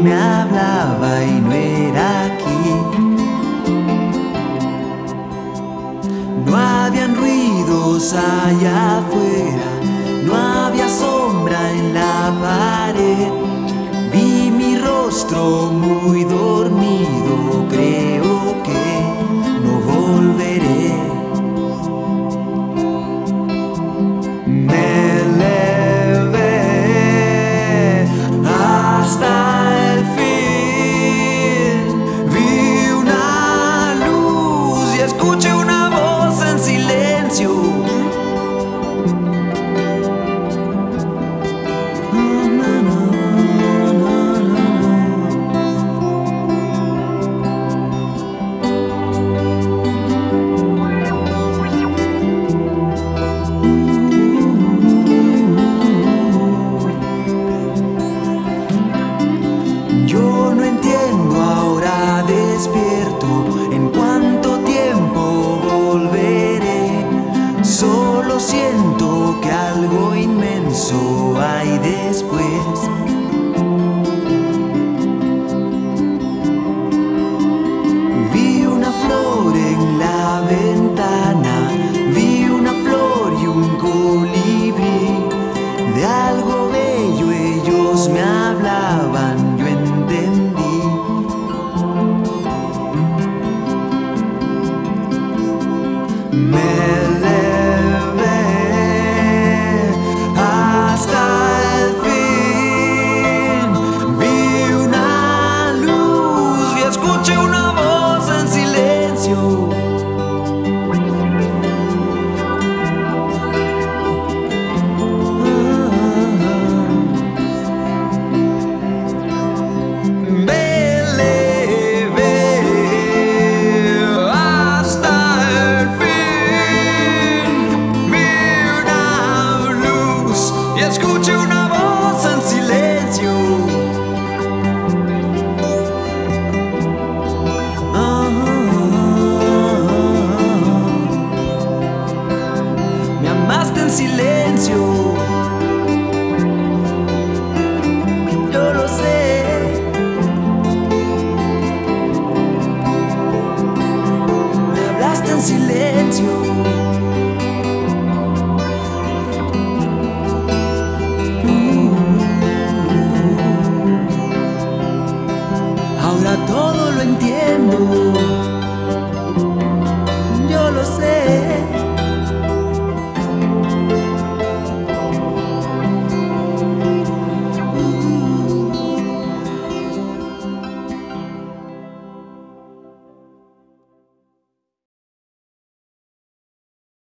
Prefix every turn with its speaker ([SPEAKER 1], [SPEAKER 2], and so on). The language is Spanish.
[SPEAKER 1] me hablaba y no era aquí. No habían ruidos allá afuera, no había sombra en la pared. Vi mi rostro muy dormido, creo que no volveré. Me elevé hasta el fin, vi una luz y escuché una voz en silencio. Yo no entiendo ahora despierto en cuánto tiempo volveré. Solo siento que algo inmenso hay después. Vi una flor en la ventana, vi una flor y un colibrí. De algo bello ellos me hablaban, yo entendí. Me elevé hasta el fin, vi una luz y escuché una voz en silencio. Escuché una voz en silencio. Me amaste en silencio. Yo lo sé. Me hablaste en silencio. Ahora todo